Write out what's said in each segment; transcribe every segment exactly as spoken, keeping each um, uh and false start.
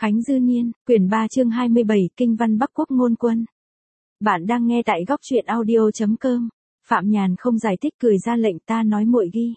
Khánh Dư Niên, quyển ba chương hai mươi bảy, Kinh văn Bắc Quốc ngôn quân. Bạn đang nghe tại góc truyện audio chấm com. Phạm Nhàn không giải thích cười ra lệnh ta nói muội ghi.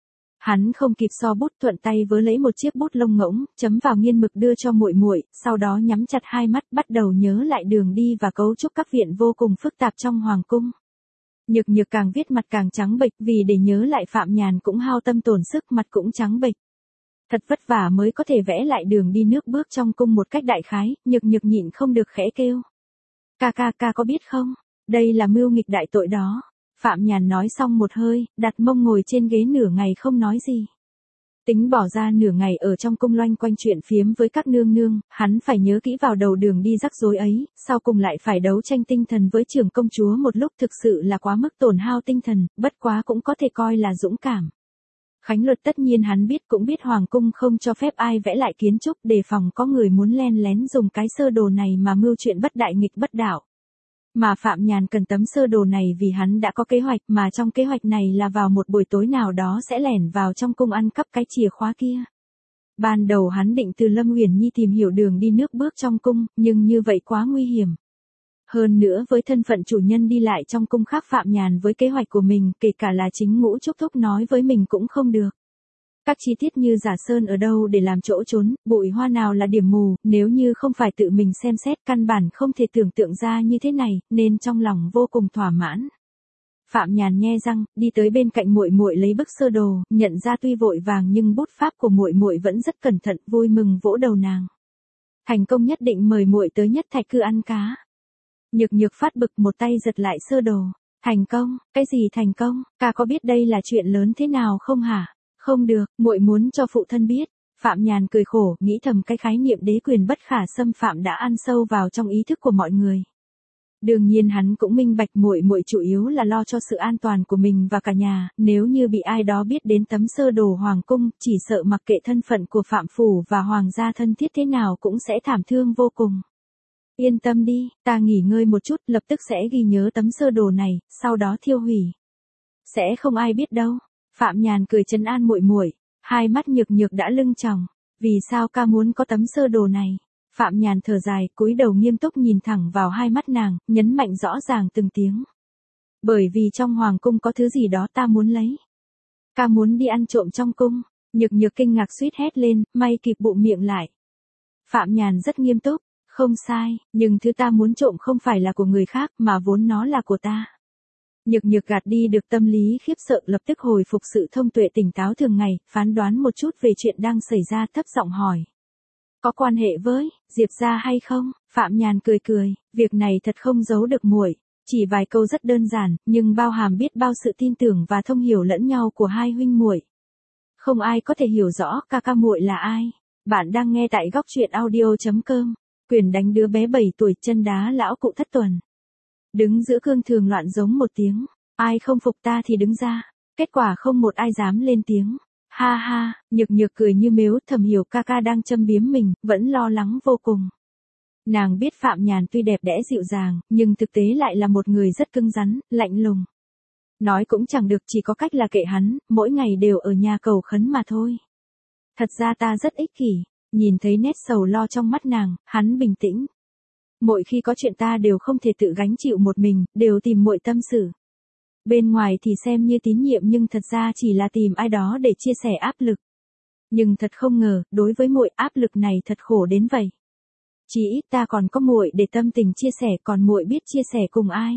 Hắn không kịp so bút, thuận tay vớ lấy một chiếc bút lông ngỗng, chấm vào nghiên mực đưa cho muội muội, sau đó nhắm chặt hai mắt bắt đầu nhớ lại đường đi và cấu trúc các viện vô cùng phức tạp trong hoàng cung. Nhược Nhược càng viết mặt càng trắng bệch, vì để nhớ lại Phạm Nhàn cũng hao tâm tổn sức, mặt cũng trắng bệch. Thật vất vả mới có thể vẽ lại đường đi nước bước trong cung một cách đại khái, Nhược Nhược nhịn không được khẽ kêu. Ca ca ca có biết không, đây là mưu nghịch đại tội đó. Phạm Nhàn nói xong một hơi, đặt mông ngồi trên ghế nửa ngày không nói gì. Tính bỏ ra nửa ngày ở trong cung loanh quanh chuyện phiếm với các nương nương, hắn phải nhớ kỹ vào đầu đường đi rắc rối ấy, sau cùng lại phải đấu tranh tinh thần với trưởng công chúa một lúc, thực sự là quá mức tổn hao tinh thần, bất quá cũng có thể coi là dũng cảm. Khánh luật tất nhiên hắn biết, cũng biết hoàng cung không cho phép ai vẽ lại kiến trúc, đề phòng có người muốn len lén dùng cái sơ đồ này mà mưu chuyện bất đại nghịch bất đạo. Mà Phạm Nhàn cần tấm sơ đồ này vì hắn đã có kế hoạch, mà trong kế hoạch này là vào một buổi tối nào đó sẽ lẻn vào trong cung ăn cắp cái chìa khóa kia. Ban đầu hắn định từ Lâm Uyển Nhi tìm hiểu đường đi nước bước trong cung, nhưng như vậy quá nguy hiểm. Hơn nữa với thân phận chủ nhân đi lại trong cung khác Phạm Nhàn với kế hoạch của mình, kể cả là chính Ngũ Trúc Thúc nói với mình cũng không được. Các chi tiết như giả sơn ở đâu để làm chỗ trốn, bụi hoa nào là điểm mù, nếu như không phải tự mình xem xét căn bản không thể tưởng tượng ra như thế này, nên trong lòng vô cùng thỏa mãn. Phạm Nhàn nhe răng, đi tới bên cạnh muội muội lấy bức sơ đồ, nhận ra tuy vội vàng nhưng bút pháp của muội muội vẫn rất cẩn thận, vui mừng vỗ đầu nàng. Thành công, nhất định mời muội tới Nhất Thạch Cư ăn cá. Nhược Nhược phát bực, một tay giật lại sơ đồ. Thành công? Cái gì thành công? Ca có biết đây là chuyện lớn thế nào không hả? Không được, muội muốn cho phụ thân biết. Phạm Nhàn cười khổ, nghĩ thầm cái khái niệm đế quyền bất khả xâm phạm đã ăn sâu vào trong ý thức của mọi người. Đương nhiên hắn cũng minh bạch muội muội chủ yếu là lo cho sự an toàn của mình và cả nhà, nếu như bị ai đó biết đến tấm sơ đồ hoàng cung, chỉ sợ mặc kệ thân phận của Phạm phủ và hoàng gia thân thiết thế nào cũng sẽ thảm thương vô cùng. Yên tâm đi, ta nghỉ ngơi một chút, lập tức sẽ ghi nhớ tấm sơ đồ này, sau đó thiêu hủy. Sẽ không ai biết đâu. Phạm Nhàn cười trấn an muội muội, hai mắt Nhược Nhược đã lưng tròng. Vì sao ca muốn có tấm sơ đồ này? Phạm Nhàn thở dài, cúi đầu nghiêm túc nhìn thẳng vào hai mắt nàng, nhấn mạnh rõ ràng từng tiếng. Bởi vì trong hoàng cung có thứ gì đó ta muốn lấy. Ca muốn đi ăn trộm trong cung. Nhược Nhược kinh ngạc suýt hét lên, may kịp bụm miệng lại. Phạm Nhàn rất nghiêm túc, không sai, nhưng thứ ta muốn trộm không phải là của người khác mà vốn nó là của ta. Nhược Nhược gạt đi được tâm lý khiếp sợ, lập tức hồi phục sự thông tuệ tỉnh táo thường ngày, phán đoán một chút về chuyện đang xảy ra, thấp giọng hỏi. Có quan hệ với Diệp gia hay không? Phạm Nhàn cười cười, việc này thật không giấu được muội, chỉ vài câu rất đơn giản, nhưng bao hàm biết bao sự tin tưởng và thông hiểu lẫn nhau của hai huynh muội. Không ai có thể hiểu rõ ca ca muội là ai. Bạn đang nghe tại góc truyện audio chấm com. Quyền đánh đứa bé bảy tuổi, chân đá lão cụ thất tuần. Đứng giữa cương thường loạn giống một tiếng, ai không phục ta thì đứng ra. Kết quả không một ai dám lên tiếng. Ha ha, Nhược Nhược cười như mếu, thầm hiểu ca ca đang châm biếm mình, vẫn lo lắng vô cùng. Nàng biết Phạm Nhàn tuy đẹp đẽ dịu dàng, nhưng thực tế lại là một người rất cứng rắn, lạnh lùng. Nói cũng chẳng được, chỉ có cách là kệ hắn, mỗi ngày đều ở nhà cầu khấn mà thôi. Thật ra ta rất ích kỷ. Nhìn thấy nét sầu lo trong mắt nàng, hắn bình tĩnh. Mỗi khi có chuyện ta đều không thể tự gánh chịu một mình, đều tìm muội tâm sự. Bên ngoài thì xem như tín nhiệm nhưng thật ra chỉ là tìm ai đó để chia sẻ áp lực. Nhưng thật không ngờ, đối với muội áp lực này thật khổ đến vậy. Chỉ ít ta còn có muội để tâm tình chia sẻ, còn muội biết chia sẻ cùng ai.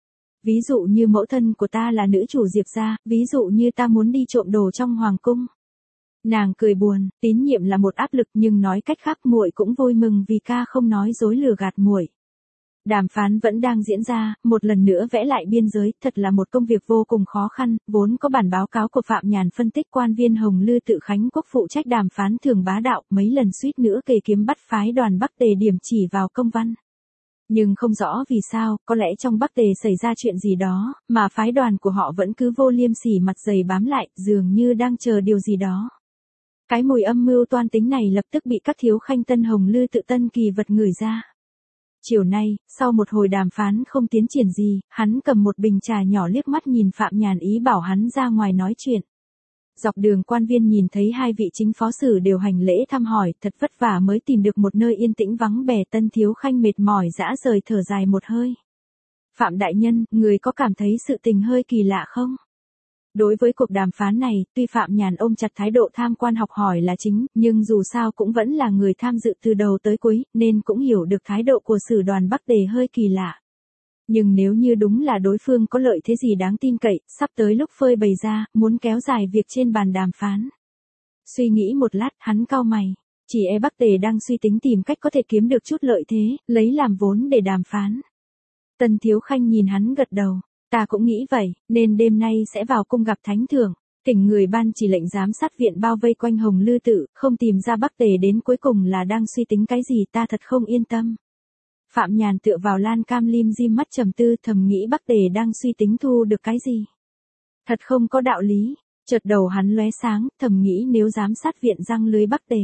Ví dụ như mẫu thân của ta là nữ chủ Diệp gia, ví dụ như ta muốn đi trộm đồ trong hoàng cung. Nàng cười buồn, tín nhiệm là một áp lực, nhưng nói cách khác muội cũng vui mừng vì ca không nói dối lừa gạt muội. Đàm phán vẫn đang diễn ra, một lần nữa vẽ lại biên giới, thật là một công việc vô cùng khó khăn, vốn có bản báo cáo của Phạm Nhàn phân tích quan viên Hồng Lư Tự Khánh Quốc phụ trách đàm phán thường bá đạo, mấy lần suýt nữa kề kiếm bắt phái đoàn Bắc Tề điểm chỉ vào công văn. Nhưng không rõ vì sao, có lẽ trong Bắc Tề xảy ra chuyện gì đó, mà phái đoàn của họ vẫn cứ vô liêm sỉ mặt dày bám lại, dường như đang chờ điều gì đó. Cái mùi âm mưu toan tính này lập tức bị các thiếu khanh Tân Hồng Lư Tự Tân kỳ vật ngửi ra. Chiều nay, sau một hồi đàm phán không tiến triển gì, hắn cầm một bình trà nhỏ liếc mắt nhìn Phạm Nhàn ý bảo hắn ra ngoài nói chuyện. Dọc đường quan viên nhìn thấy hai vị chính phó sử đều hành lễ thăm hỏi, thật vất vả mới tìm được một nơi yên tĩnh vắng vẻ. Tân Thiếu Khanh mệt mỏi dã rời thở dài một hơi. Phạm đại nhân, người có cảm thấy sự tình hơi kỳ lạ không? Đối với cuộc đàm phán này, tuy Phạm Nhàn ôm chặt thái độ tham quan học hỏi là chính, nhưng dù sao cũng vẫn là người tham dự từ đầu tới cuối, nên cũng hiểu được thái độ của sử đoàn Bắc Tề hơi kỳ lạ. Nhưng nếu như đúng là đối phương có lợi thế gì đáng tin cậy, sắp tới lúc phơi bày ra, muốn kéo dài việc trên bàn đàm phán. Suy nghĩ một lát, hắn cau mày. Chỉ e Bắc Tề đang suy tính tìm cách có thể kiếm được chút lợi thế, lấy làm vốn để đàm phán. Tân Thiếu Khanh nhìn hắn gật đầu. Ta cũng nghĩ vậy, nên đêm nay sẽ vào cung gặp thánh thượng, thỉnh người ban chỉ lệnh giám sát viện bao vây quanh Hồng Lư Tự, không tìm ra Bắc Tề đến cuối cùng là đang suy tính cái gì, ta thật không yên tâm. Phạm Nhàn tựa vào lan cam lim dim mắt trầm tư, thầm nghĩ Bắc Tề đang suy tính thu được cái gì. Thật không có đạo lý, chợt đầu hắn lóe sáng, thầm nghĩ nếu giám sát viện răng lưới Bắc Tề.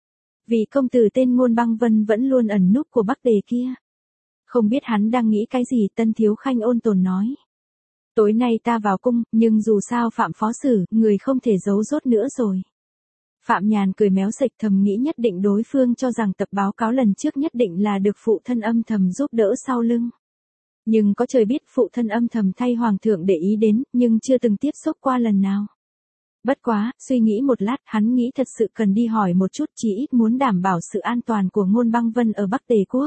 Vì công tử tên Ngôn Băng Vân vẫn luôn ẩn núp của Bắc Tề kia. Không biết hắn đang nghĩ cái gì, Tân Thiếu Khanh ôn tồn nói. Tối nay ta vào cung, nhưng dù sao Phạm phó sử, người không thể giấu rốt nữa rồi. Phạm Nhàn cười méo sệch, thầm nghĩ nhất định đối phương cho rằng tập báo cáo lần trước nhất định là được phụ thân âm thầm giúp đỡ sau lưng. Nhưng có trời biết phụ thân âm thầm thay hoàng thượng để ý đến, nhưng chưa từng tiếp xúc qua lần nào. Bất quá, suy nghĩ một lát, hắn nghĩ thật sự cần đi hỏi một chút, chỉ ít muốn đảm bảo sự an toàn của Ngôn Băng Vân ở Bắc Tề Quốc.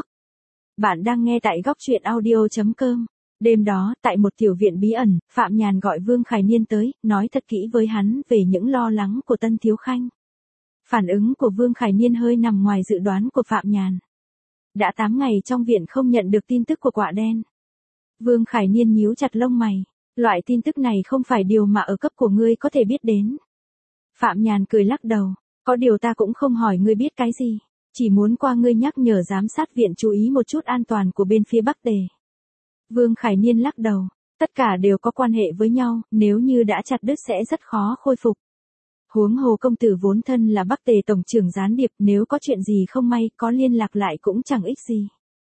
Bạn đang nghe tại góc truyện audio chấm com. Đêm đó, tại một tiểu viện bí ẩn, Phạm Nhàn gọi Vương Khải Niên tới, nói thật kỹ với hắn về những lo lắng của Tân Thiếu Khanh. Phản ứng của Vương Khải Niên hơi nằm ngoài dự đoán của Phạm Nhàn. Đã tám ngày trong viện không nhận được tin tức của Quạ Đen. Vương Khải Niên nhíu chặt lông mày. Loại tin tức này không phải điều mà ở cấp của ngươi có thể biết đến. Phạm Nhàn cười lắc đầu. Có điều ta cũng không hỏi ngươi biết cái gì. Chỉ muốn qua ngươi nhắc nhở giám sát viện chú ý một chút an toàn của bên phía Bắc Tề. Vương Khải Niên lắc đầu. Tất cả đều có quan hệ với nhau, nếu như đã chặt đứt sẽ rất khó khôi phục. Huống hồ công tử vốn thân là Bắc Tề tổng trưởng gián điệp, nếu có chuyện gì không may, có liên lạc lại cũng chẳng ích gì.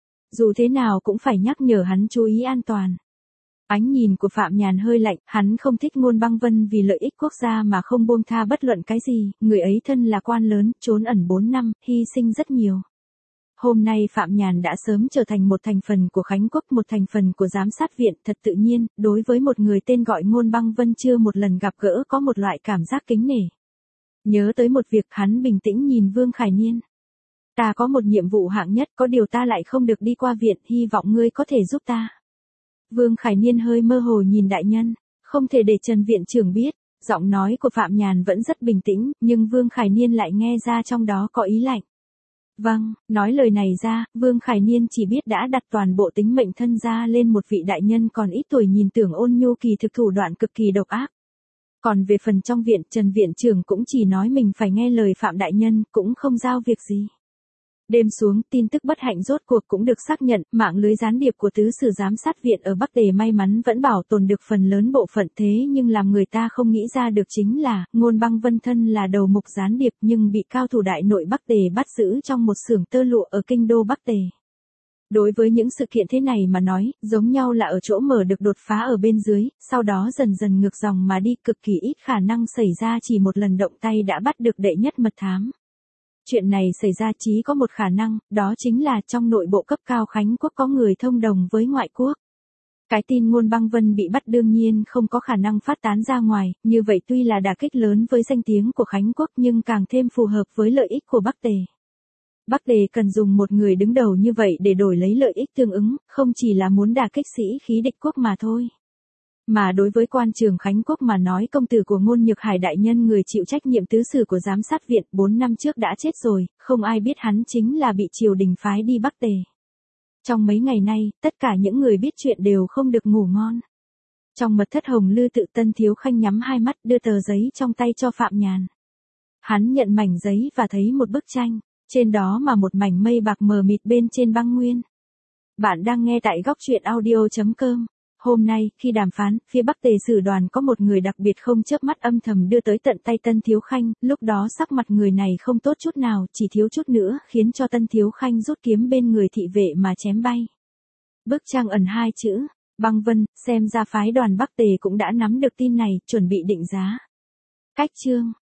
Dù thế nào cũng phải nhắc nhở hắn chú ý an toàn. Ánh nhìn của Phạm Nhàn hơi lạnh, hắn không thích Ngôn Băng Vân vì lợi ích quốc gia mà không buông tha bất luận cái gì, người ấy thân là quan lớn, trốn ẩn bốn năm, hy sinh rất nhiều. Hôm nay Phạm Nhàn đã sớm trở thành một thành phần của Khánh Quốc, một thành phần của giám sát viện, thật tự nhiên, đối với một người tên gọi Ngôn Băng Vân chưa một lần gặp gỡ có một loại cảm giác kính nể. Nhớ tới một việc, hắn bình tĩnh nhìn Vương Khải Niên. Ta có một nhiệm vụ hạng nhất, có điều ta lại không được đi qua viện, hy vọng ngươi có thể giúp ta. Vương Khải Niên hơi mơ hồ nhìn đại nhân, không thể để Trần viện trưởng biết. Giọng nói của Phạm Nhàn vẫn rất bình tĩnh, nhưng Vương Khải Niên lại nghe ra trong đó có ý lạnh. Vâng, nói lời này ra, Vương Khải Niên chỉ biết đã đặt toàn bộ tính mệnh thân gia lên một vị đại nhân còn ít tuổi nhìn tưởng ôn nhu, kỳ thực thủ đoạn cực kỳ độc ác. Còn về phần trong viện, Trần viện trưởng cũng chỉ nói mình phải nghe lời Phạm đại nhân, cũng không giao việc gì. Đêm xuống, tin tức bất hạnh rốt cuộc cũng được xác nhận, mạng lưới gián điệp của tứ sử giám sát viện ở Bắc Tề may mắn vẫn bảo tồn được phần lớn bộ phận, thế nhưng làm người ta không nghĩ ra được chính là, Ngôn Băng Vân thân là đầu mục gián điệp nhưng bị cao thủ đại nội Bắc Tề bắt giữ trong một xưởng tơ lụa ở kinh đô Bắc Tề. Đối với những sự kiện thế này mà nói, giống nhau là ở chỗ mở được đột phá ở bên dưới, sau đó dần dần ngược dòng mà đi, cực kỳ ít khả năng xảy ra chỉ một lần động tay đã bắt được đệ nhất mật thám. Chuyện này xảy ra chỉ có một khả năng, đó chính là trong nội bộ cấp cao Khánh Quốc có người thông đồng với ngoại quốc. Cái tin Ngôn Băng Vân bị bắt đương nhiên không có khả năng phát tán ra ngoài, như vậy tuy là đả kích lớn với danh tiếng của Khánh Quốc nhưng càng thêm phù hợp với lợi ích của Bắc Tề. Bắc Tề cần dùng một người đứng đầu như vậy để đổi lấy lợi ích tương ứng, không chỉ là muốn đả kích sĩ khí địch quốc mà thôi. Mà đối với quan trường Khánh Quốc mà nói, công tử của Ngôn Nhược Hải đại nhân, người chịu trách nhiệm tứ sử của giám sát viện, bốn năm trước đã chết rồi, không ai biết hắn chính là bị triều đình phái đi Bắc Tề. Trong mấy ngày nay, tất cả những người biết chuyện đều không được ngủ ngon. Trong mật thất Hồng Lư Tự, Tân Thiếu Khanh nhắm hai mắt đưa tờ giấy trong tay cho Phạm Nhàn. Hắn nhận mảnh giấy và thấy một bức tranh, trên đó mà một mảnh mây bạc mờ mịt bên trên băng nguyên. Bạn đang nghe tại góc truyện audio chấm com. Hôm nay, khi đàm phán, phía Bắc Tề sử đoàn có một người đặc biệt không chớp mắt âm thầm đưa tới tận tay Tân Thiếu Khanh, lúc đó sắc mặt người này không tốt chút nào, chỉ thiếu chút nữa khiến cho Tân Thiếu Khanh rút kiếm bên người thị vệ mà chém bay. Bức trang ẩn hai chữ, Băng Vân, xem ra phái đoàn Bắc Tề cũng đã nắm được tin này, chuẩn bị định giá. Cách chương